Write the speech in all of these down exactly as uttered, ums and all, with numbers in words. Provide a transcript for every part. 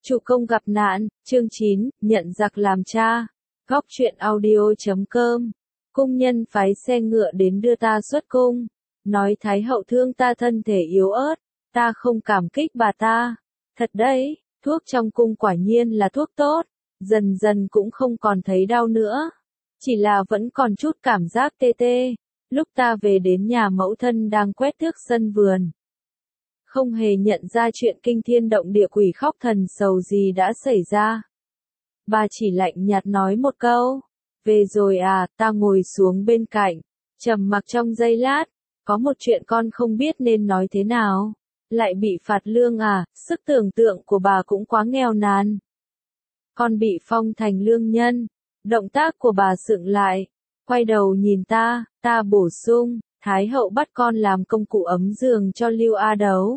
Chủ công gặp nạn, chương chín, nhận giặc làm cha. Góc truyện audio.com. Cung nhân phái xe ngựa đến đưa ta xuất cung. Nói Thái hậu thương ta thân thể yếu ớt, ta không cảm kích bà ta. Thật đấy, thuốc trong cung quả nhiên là thuốc tốt, dần dần cũng không còn thấy đau nữa. Chỉ là vẫn còn chút cảm giác tê tê, lúc ta về đến nhà mẫu thân đang quét tước sân vườn. Không hề nhận ra chuyện kinh thiên động địa quỷ khóc thần sầu gì đã xảy ra. Bà chỉ lạnh nhạt nói một câu, về rồi à, ta ngồi xuống bên cạnh, trầm mặc trong giây lát, có một chuyện con không biết nên nói thế nào, lại bị phạt lương à, sức tưởng tượng của bà cũng quá nghèo nàn. Con bị phong thành lương nhân, động tác của bà sượng lại, quay đầu nhìn ta, ta bổ sung, Thái hậu bắt con làm công cụ ấm giường cho Lưu A Đấu.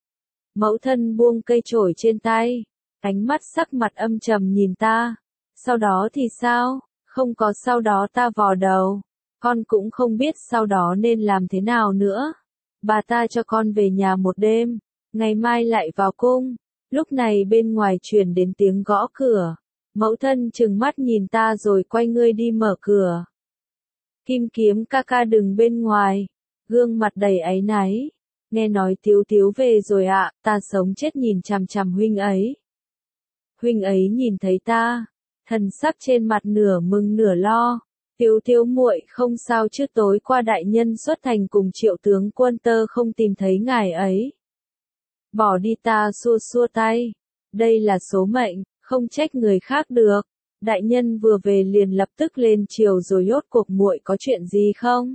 Mẫu thân buông cây chổi trên tay, ánh mắt sắc mặt âm trầm nhìn ta. Sau đó thì sao? Không có sau đó ta vò đầu. Con cũng không biết sau đó nên làm thế nào nữa. Bà ta cho con về nhà một đêm, ngày mai lại vào cung. Lúc này bên ngoài truyền đến tiếng gõ cửa. Mẫu thân trừng mắt nhìn ta rồi quay người đi mở cửa. Kim Kiếm ca ca đừng bên ngoài, gương mặt đầy áy náy. Nghe nói Tiếu Tiếu về rồi ạ, à, ta sống chết nhìn chằm chằm huynh ấy. Huynh ấy nhìn thấy ta, thần sắc trên mặt nửa mừng nửa lo. Tiếu Tiếu muội không sao chứ, tối qua đại nhân xuất thành cùng Triệu tướng quân tơ không tìm thấy ngài ấy. Bỏ đi, ta xua xua tay. Đây là số mệnh, không trách người khác được. Đại nhân vừa về liền lập tức lên triều rồi, rốt cuộc muội có chuyện gì không?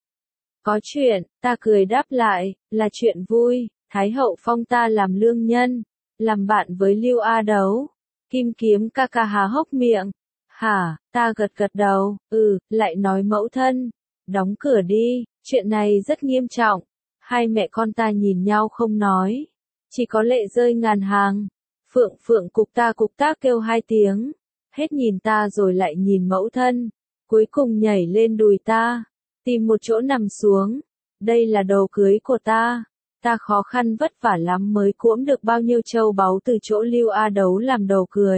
Có chuyện, ta cười đáp lại, là chuyện vui, Thái hậu phong ta làm lương nhân, làm bạn với Lưu A Đấu. Kim Kiếm ca ca há hốc miệng. Hả, ta gật gật đầu, ừ, lại nói mẫu thân, đóng cửa đi, chuyện này rất nghiêm trọng. Hai mẹ con ta nhìn nhau không nói, chỉ có lệ rơi ngàn hàng. Phượng Phượng cục ta cục tác kêu hai tiếng, hết nhìn ta rồi lại nhìn mẫu thân, cuối cùng nhảy lên đùi ta. Tìm một chỗ nằm xuống, đây là đồ cưới của ta, ta khó khăn vất vả lắm mới cuỗm được bao nhiêu châu báu từ chỗ Lưu A Đấu làm đồ cưới.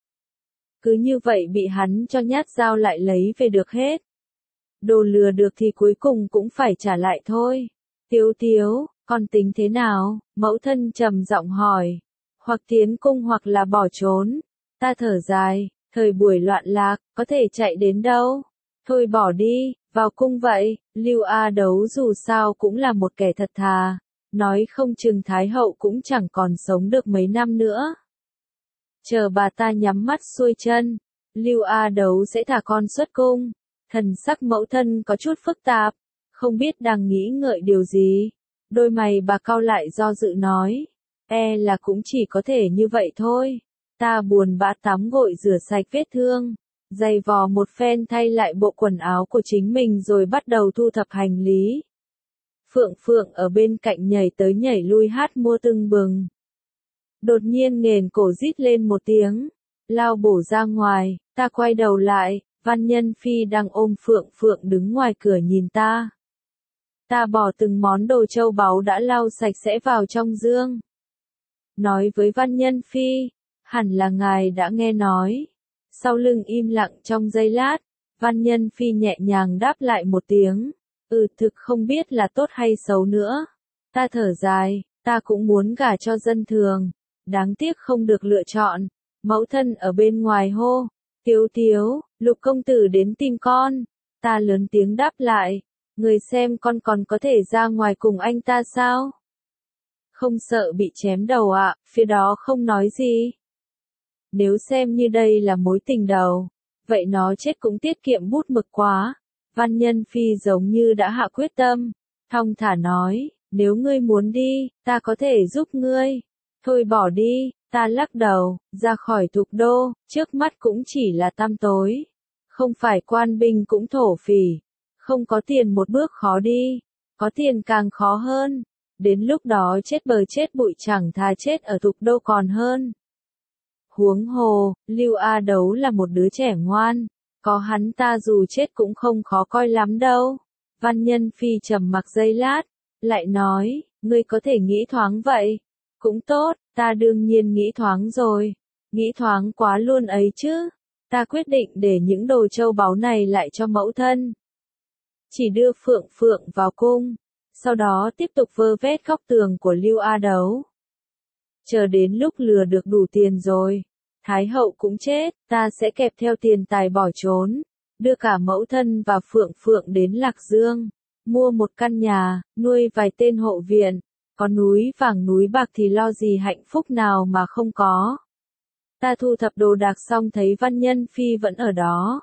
Cứ như vậy bị hắn cho nhát dao lại lấy về được hết. Đồ lừa được thì cuối cùng cũng phải trả lại thôi. Tiếu Tiếu, con tính thế nào? Mẫu thân trầm giọng hỏi. Hoặc tiến cung hoặc là bỏ trốn. Ta thở dài, thời buổi loạn lạc, có thể chạy đến đâu? Thôi bỏ đi. Vào cung vậy, Lưu A Đấu dù sao cũng là một kẻ thật thà, nói không chừng Thái hậu cũng chẳng còn sống được mấy năm nữa. Chờ bà ta nhắm mắt xuôi chân, Lưu A Đấu sẽ thả con xuất cung. Thần sắc mẫu thân có chút phức tạp, không biết đang nghĩ ngợi điều gì. Đôi mày bà cau lại do dự nói, e là cũng chỉ có thể như vậy thôi. Ta buồn bã tắm gội rửa sạch vết thương, giày vò một phen thay lại bộ quần áo của chính mình rồi bắt đầu thu thập hành lý. Phượng Phượng ở bên cạnh nhảy tới nhảy lui hát mua tưng bừng. Đột nhiên nghền cổ rít lên một tiếng, lao bổ ra ngoài, ta quay đầu lại, Văn Nhân Phi đang ôm Phượng Phượng đứng ngoài cửa nhìn ta. Ta bỏ từng món đồ châu báu đã lau sạch sẽ vào trong dương. Nói với Văn Nhân Phi, hẳn là ngài đã nghe nói. Sau lưng im lặng trong giây lát, Văn Nhân Phi nhẹ nhàng đáp lại một tiếng, ừ, thực không biết là tốt hay xấu nữa. Ta thở dài, ta cũng muốn gả cho dân thường, đáng tiếc không được lựa chọn. Mẫu thân ở bên ngoài hô, Tiếu Tiếu, Lục công tử đến tìm con. Ta lớn tiếng đáp lại, người xem con còn có thể ra ngoài cùng anh ta sao? Không sợ bị chém đầu ạ, à, phía đó không nói gì. Nếu xem như đây là mối tình đầu, vậy nó chết cũng tiết kiệm bút mực quá. Văn Nhân Phi giống như đã hạ quyết tâm, thong thả nói, nếu ngươi muốn đi, ta có thể giúp ngươi. Thôi bỏ đi, ta lắc đầu, ra khỏi Thục Đô, trước mắt cũng chỉ là tăm tối. Không phải quan binh cũng thổ phỉ, không có tiền một bước khó đi, có tiền càng khó hơn. Đến lúc đó chết bờ chết bụi chẳng thà chết ở Thục Đô còn hơn. Huống hồ, Lưu A Đấu là một đứa trẻ ngoan, có hắn ta dù chết cũng không khó coi lắm đâu. Văn Nhân Phi trầm mặc giây lát, lại nói, ngươi có thể nghĩ thoáng vậy. Cũng tốt, ta đương nhiên nghĩ thoáng rồi. Nghĩ thoáng quá luôn ấy chứ. Ta quyết định để những đồ châu báu này lại cho mẫu thân. Chỉ đưa Phượng Phượng vào cung. Sau đó tiếp tục vơ vét góc tường của Lưu A Đấu. Chờ đến lúc lừa được đủ tiền rồi. Thái hậu cũng chết, ta sẽ kẹp theo tiền tài bỏ trốn. Đưa cả mẫu thân và Phượng Phượng đến Lạc Dương. Mua một căn nhà, nuôi vài tên hộ viện. Có núi vàng núi bạc thì lo gì hạnh phúc nào mà không có. Ta thu thập đồ đạc xong thấy Văn Nhân Phi vẫn ở đó.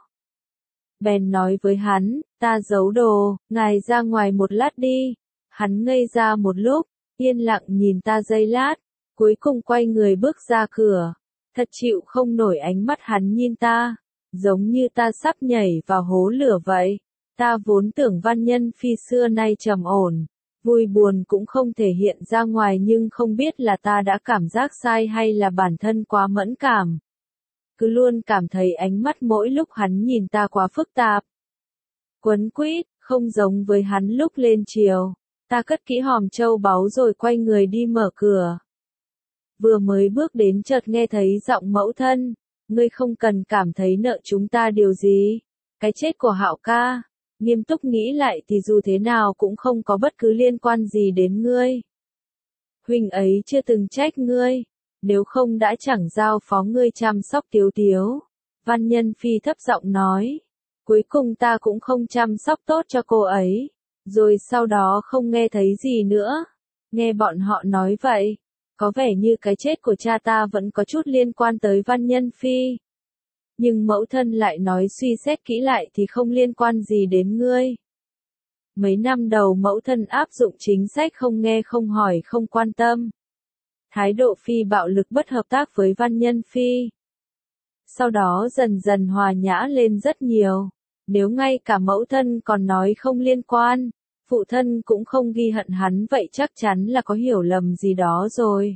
Bèn nói với hắn, ta giấu đồ, ngài ra ngoài một lát đi. Hắn ngây ra một lúc, yên lặng nhìn ta giây lát, cuối cùng quay người bước ra cửa. Thật chịu không nổi ánh mắt hắn nhìn ta, giống như ta sắp nhảy vào hố lửa vậy. Ta vốn tưởng Văn Nhân Phi xưa nay trầm ổn, vui buồn cũng không thể hiện ra ngoài, nhưng không biết là ta đã cảm giác sai hay là bản thân quá mẫn cảm. Cứ luôn cảm thấy ánh mắt mỗi lúc hắn nhìn ta quá phức tạp. Quấn quýt, không giống với hắn lúc lên chiều. Ta cất kỹ hòm châu báu rồi quay người đi mở cửa. Vừa mới bước đến chợt nghe thấy giọng mẫu thân, ngươi không cần cảm thấy nợ chúng ta điều gì. Cái chết của Hạo ca, nghiêm túc nghĩ lại thì dù thế nào cũng không có bất cứ liên quan gì đến ngươi. Huynh ấy chưa từng trách ngươi, nếu không đã chẳng giao phó ngươi chăm sóc Tiếu Tiếu. Văn Nhân Phi thấp giọng nói, cuối cùng ta cũng không chăm sóc tốt cho cô ấy, rồi sau đó không nghe thấy gì nữa. Nghe bọn họ nói vậy, có vẻ như cái chết của cha ta vẫn có chút liên quan tới Văn Nhân Phi. Nhưng mẫu thân lại nói suy xét kỹ lại thì không liên quan gì đến ngươi. Mấy năm đầu mẫu thân áp dụng chính sách không nghe không hỏi không quan tâm. Thái độ phi bạo lực bất hợp tác với Văn Nhân Phi. Sau đó dần dần hòa nhã lên rất nhiều. Nếu ngay cả mẫu thân còn nói không liên quan, phụ thân cũng không ghi hận hắn vậy chắc chắn là có hiểu lầm gì đó rồi.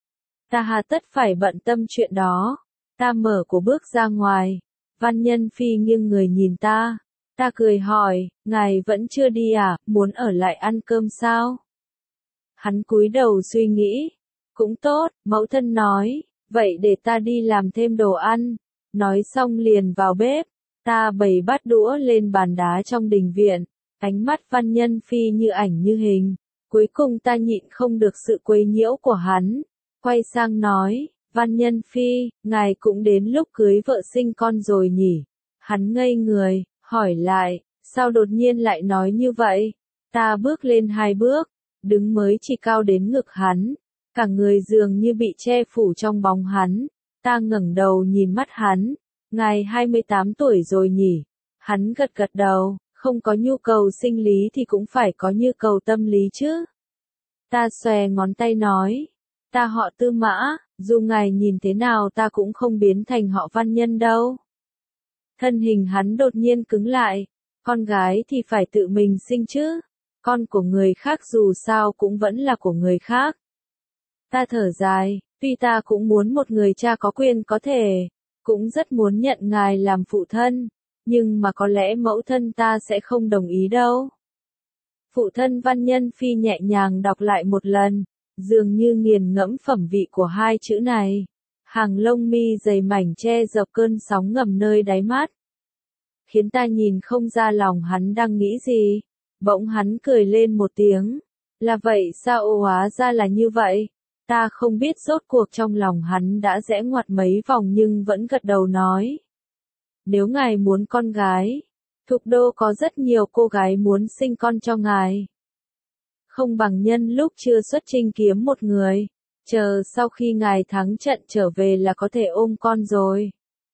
Ta hà tất phải bận tâm chuyện đó. Ta mở cổ bước ra ngoài. Văn Nhân Phi nghiêng người nhìn ta. Ta cười hỏi, ngài vẫn chưa đi à, muốn ở lại ăn cơm sao? Hắn cúi đầu suy nghĩ. Cũng tốt, mẫu thân nói, vậy để ta đi làm thêm đồ ăn. Nói xong liền vào bếp. Ta bày bát đũa lên bàn đá trong đình viện. Ánh mắt Văn Nhân Phi như ảnh như hình. Cuối cùng ta nhịn không được sự quấy nhiễu của hắn. Quay sang nói, Văn Nhân Phi, ngài cũng đến lúc cưới vợ sinh con rồi nhỉ? Hắn ngây người, hỏi lại, sao đột nhiên lại nói như vậy? Ta bước lên hai bước, đứng mới chỉ cao đến ngực hắn. Cả người dường như bị che phủ trong bóng hắn. Ta ngẩng đầu nhìn mắt hắn. Ngài hai mươi tám tuổi rồi nhỉ? Hắn gật gật đầu, không có nhu cầu sinh lý thì cũng phải có nhu cầu tâm lý chứ. Ta xòe ngón tay nói. Ta họ Tư Mã, dù ngài nhìn thế nào ta cũng không biến thành họ Văn Nhân đâu. Thân hình hắn đột nhiên cứng lại. Con gái thì phải tự mình sinh chứ. Con của người khác dù sao cũng vẫn là của người khác. Ta thở dài, tuy ta cũng muốn một người cha có quyền có thể, cũng rất muốn nhận ngài làm phụ thân, nhưng mà có lẽ mẫu thân ta sẽ không đồng ý đâu. Phụ thân Văn Nhân Phi nhẹ nhàng đọc lại một lần, dường như nghiền ngẫm phẩm vị của hai chữ này. Hàng lông mi dày mảnh che dọc cơn sóng ngầm nơi đáy mắt. Khiến ta nhìn không ra lòng hắn đang nghĩ gì. Bỗng hắn cười lên một tiếng. Là vậy sao ô hóa ra là như vậy? Ta không biết rốt cuộc trong lòng hắn đã rẽ ngoặt mấy vòng nhưng vẫn gật đầu nói. Nếu ngài muốn con gái, Thục Đô có rất nhiều cô gái muốn sinh con cho ngài. Không bằng nhân lúc chưa xuất chinh kiếm một người, chờ sau khi ngài thắng trận trở về là có thể ôm con rồi.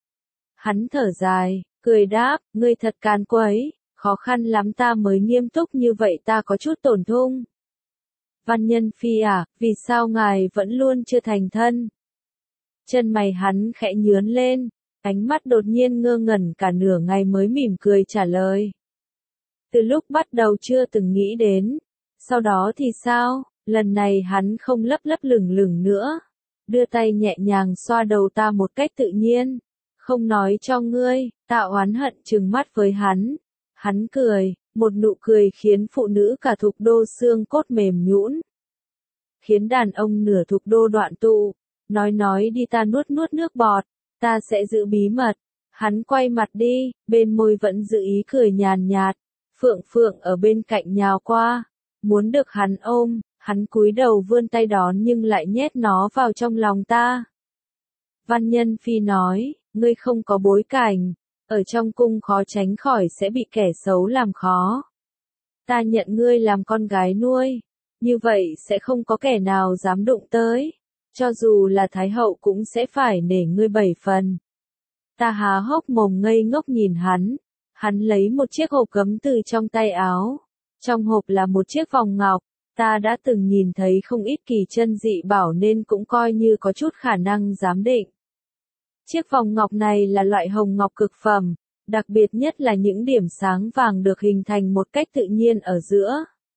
Hắn thở dài, cười đáp, ngươi thật can quấy, khó khăn lắm ta mới nghiêm túc như vậy ta có chút tổn thương. Văn Nhân Phi à, vì sao ngài vẫn luôn chưa thành thân? Chân mày hắn khẽ nhướn lên, ánh mắt đột nhiên ngơ ngẩn cả nửa ngày mới mỉm cười trả lời. Từ lúc bắt đầu chưa từng nghĩ đến, sau đó thì sao? Lần này hắn không lấp lấp lửng lửng nữa, đưa tay nhẹ nhàng xoa đầu ta một cách tự nhiên. Không nói cho ngươi, ta oán hận trừng mắt với hắn. Hắn cười, một nụ cười khiến phụ nữ cả Thục Đô xương cốt mềm nhũn. khiến đàn ông nửa thục đô đoạn tụ. Nói nói đi ta nuốt nuốt nước bọt, ta sẽ giữ bí mật. Hắn quay mặt đi, bên môi vẫn giữ ý cười nhàn nhạt. Phượng Phượng ở bên cạnh nhào qua, muốn được hắn ôm, hắn cúi đầu vươn tay đón nhưng lại nhét nó vào trong lòng ta. Văn Nhân Phi nói, ngươi không có bối cảnh, ở trong cung khó tránh khỏi sẽ bị kẻ xấu làm khó. Ta nhận ngươi làm con gái nuôi, như vậy sẽ không có kẻ nào dám đụng tới, cho dù là Thái hậu cũng sẽ phải nể ngươi bảy phần. Ta há hốc mồm ngây ngốc nhìn hắn, hắn lấy một chiếc hộp gấm từ trong tay áo, trong hộp là một chiếc vòng ngọc, ta đã từng nhìn thấy không ít kỳ chân dị bảo nên cũng coi như có chút khả năng giám định. Chiếc vòng ngọc này là loại hồng ngọc cực phẩm, đặc biệt nhất là những điểm sáng vàng được hình thành một cách tự nhiên ở giữa.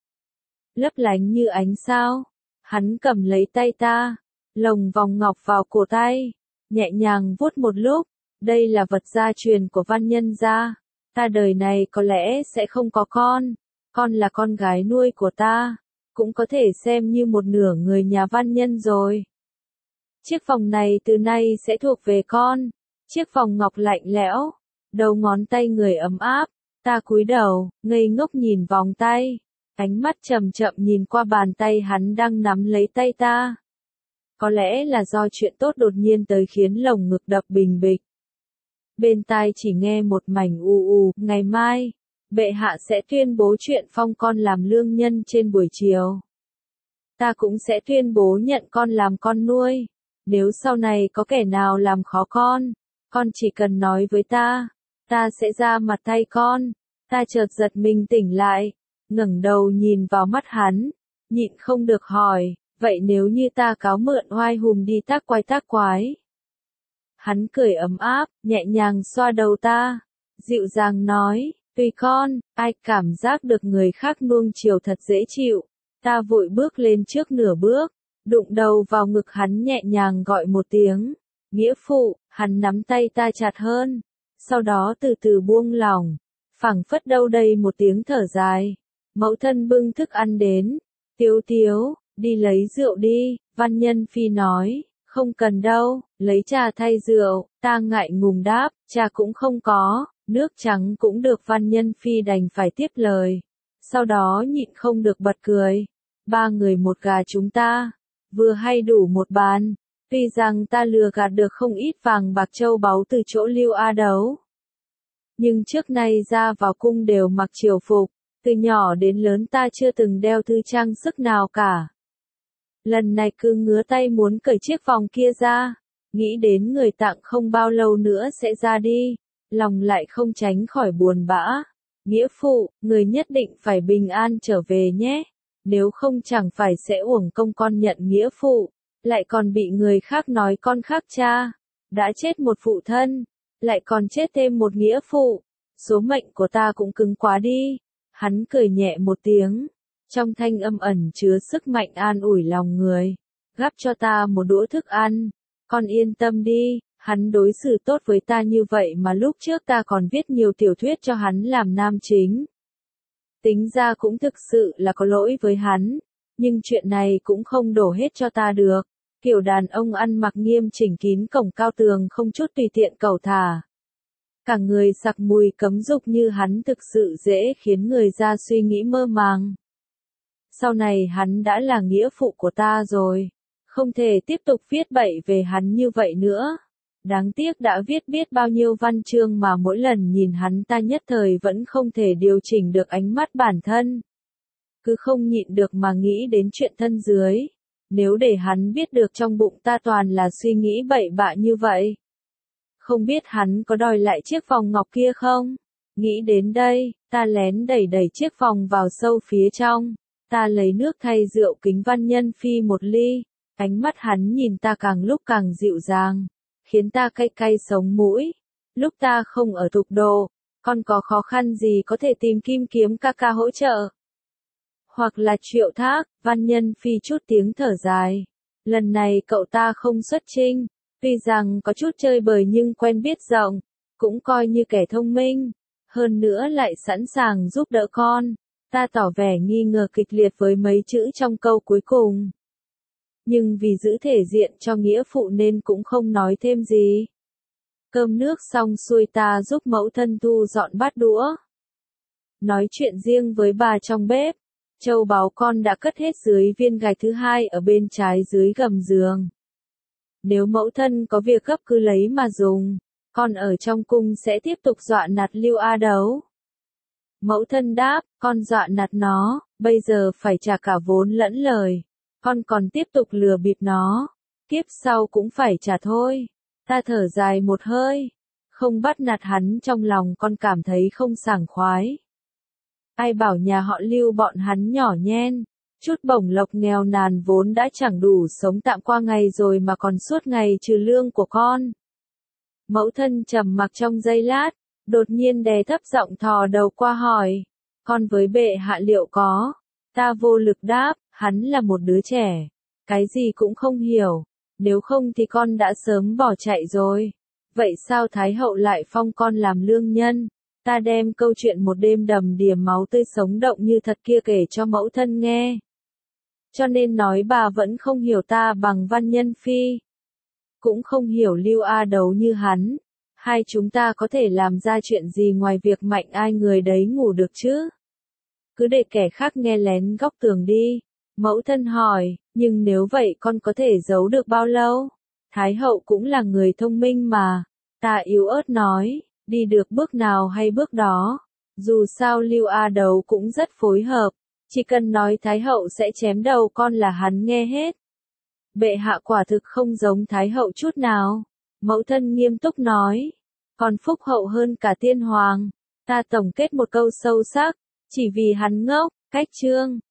Lấp lánh như ánh sao, hắn cầm lấy tay ta, lồng vòng ngọc vào cổ tay, nhẹ nhàng vuốt một lúc, đây là vật gia truyền của Văn Nhân gia, ta đời này có lẽ sẽ không có con, con là con gái nuôi của ta, cũng có thể xem như một nửa người nhà Văn Nhân rồi. Chiếc vòng này từ nay sẽ thuộc về con, chiếc vòng ngọc lạnh lẽo, đầu ngón tay người ấm áp, ta cúi đầu, ngây ngốc nhìn vòng tay, ánh mắt chậm chậm nhìn qua bàn tay hắn đang nắm lấy tay ta. Có lẽ là do chuyện tốt đột nhiên tới khiến lồng ngực đập bình bịch. Bên tai chỉ nghe một mảnh u u, ngày mai, bệ hạ sẽ tuyên bố chuyện phong con làm lương nhân trên buổi chiều. Ta cũng sẽ tuyên bố nhận con làm con nuôi. Nếu sau này có kẻ nào làm khó con, con chỉ cần nói với ta, ta sẽ ra mặt thay con. Ta chợt giật mình tỉnh lại, ngẩng đầu nhìn vào mắt hắn, nhịn không được hỏi, vậy nếu như ta cáo mượn oai hùng đi tác quái tác quái? Hắn cười ấm áp, nhẹ nhàng xoa đầu ta, dịu dàng nói, tùy con, ai cảm giác được người khác nuông chiều thật dễ chịu. Ta vội bước lên trước nửa bước, đụng đầu vào ngực hắn nhẹ nhàng gọi một tiếng, nghĩa phụ, hắn nắm tay ta chặt hơn, sau đó từ từ buông lỏng, phảng phất đâu đây một tiếng thở dài. Mẫu thân bưng thức ăn đến, Tiếu Tiếu, đi lấy rượu đi, Văn Nhân Phi nói, không cần đâu, lấy trà thay rượu, ta ngại ngùng đáp, trà cũng không có, nước trắng cũng được. Văn Nhân Phi đành phải tiếp lời, sau đó nhịn không được bật cười, ba người một gà chúng ta, vừa hay đủ một bàn, tuy rằng ta lừa gạt được không ít vàng bạc châu báu từ chỗ Lưu A Đấu. Nhưng trước nay ra vào cung đều mặc triều phục, từ nhỏ đến lớn ta chưa từng đeo thứ trang sức nào cả. Lần này cứ ngứa tay muốn cởi chiếc vòng kia ra, nghĩ đến người tặng không bao lâu nữa sẽ ra đi, lòng lại không tránh khỏi buồn bã. Nghĩa phụ, người nhất định phải bình an trở về nhé, nếu không chẳng phải sẽ uổng công con nhận nghĩa phụ, lại còn bị người khác nói con khác cha, đã chết một phụ thân, lại còn chết thêm một nghĩa phụ, số mệnh của ta cũng cứng quá đi. Hắn cười nhẹ một tiếng, trong thanh âm ẩn chứa sức mạnh an ủi lòng người, gắp cho ta một đũa thức ăn, con yên tâm đi, hắn đối xử tốt với ta như vậy mà lúc trước ta còn viết nhiều tiểu thuyết cho hắn làm nam chính. Tính ra cũng thực sự là có lỗi với hắn, nhưng chuyện này cũng không đổ hết cho ta được. Kiểu đàn ông ăn mặc nghiêm chỉnh kín cổng cao tường không chút tùy tiện cẩu thả. Cả người sặc mùi cấm dục như hắn thực sự dễ khiến người ra suy nghĩ mơ màng. Sau này hắn đã là nghĩa phụ của ta rồi, không thể tiếp tục viết bậy về hắn như vậy nữa. Đáng tiếc đã viết biết bao nhiêu văn chương mà mỗi lần nhìn hắn ta nhất thời vẫn không thể điều chỉnh được ánh mắt bản thân. Cứ không nhịn được mà nghĩ đến chuyện thân dưới. Nếu để hắn biết được trong bụng ta toàn là suy nghĩ bậy bạ như vậy. Không biết hắn có đòi lại chiếc vòng ngọc kia không? Nghĩ đến đây, ta lén đẩy đẩy chiếc vòng vào sâu phía trong. Ta lấy nước thay rượu kính Văn Nhân Phi một ly. Ánh mắt hắn nhìn ta càng lúc càng dịu dàng, khiến ta cay cay sống mũi. Lúc ta không ở Thục Đô, con có khó khăn gì có thể tìm Kim Kiếm ca ca hỗ trợ? Hoặc là Triệu Thác. Văn Nhân Phi chút tiếng thở dài. Lần này cậu ta không xuất chinh, tuy rằng có chút chơi bời nhưng quen biết rộng, cũng coi như kẻ thông minh, hơn nữa lại sẵn sàng giúp đỡ con. Ta tỏ vẻ nghi ngờ kịch liệt với mấy chữ trong câu cuối cùng. nhưng vì giữ thể diện cho nghĩa phụ nên cũng không nói thêm gì. Cơm nước xong xuôi ta giúp mẫu thân thu dọn bát đũa. Nói chuyện riêng với bà trong bếp, châu báu con đã cất hết dưới viên gạch thứ hai ở bên trái dưới gầm giường. Nếu mẫu thân có việc gấp cứ lấy mà dùng, con ở trong cung sẽ tiếp tục dọa nạt Lưu A Đấu. Mẫu thân đáp, con dọa nạt nó, bây giờ phải trả cả vốn lẫn lời, con còn tiếp tục lừa bịp nó, kiếp sau cũng phải trả thôi. Ta thở dài một hơi, không bắt nạt hắn trong lòng con cảm thấy không sảng khoái. Ai bảo nhà họ Lưu bọn hắn nhỏ nhen, chút bổng lộc nghèo nàn vốn đã chẳng đủ sống tạm qua ngày rồi mà còn suốt ngày trừ lương của con. Mẫu thân trầm mặc trong giây lát, đột nhiên đè thấp giọng thò đầu qua hỏi, con với bệ hạ liệu có? Ta vô lực đáp, hắn là một đứa trẻ, cái gì cũng không hiểu, nếu không thì con đã sớm bỏ chạy rồi. Vậy sao Thái hậu lại phong con làm lương nhân? Ta đem câu chuyện một đêm đầm đìa máu tươi sống động như thật kia kể cho mẫu thân nghe. Cho nên nói bà vẫn không hiểu ta bằng Văn Nhân Phi. Cũng không hiểu Lưu A Đấu như hắn. Hai chúng ta có thể làm ra chuyện gì ngoài việc mạnh ai người đấy ngủ được chứ? Cứ để kẻ khác nghe lén góc tường đi. Mẫu thân hỏi, nhưng nếu vậy con có thể giấu được bao lâu? Thái hậu cũng là người thông minh mà. Ta yếu ớt nói, đi được bước nào hay bước đó. Dù sao Lưu A Đấu cũng rất phối hợp. Chỉ cần nói Thái hậu sẽ chém đầu con là hắn nghe hết. Bệ hạ quả thực không giống Thái hậu chút nào. Mẫu thân nghiêm túc nói. Còn phúc hậu hơn cả tiên hoàng. Ta tổng kết một câu sâu sắc. Chỉ vì hắn ngốc, cách chương.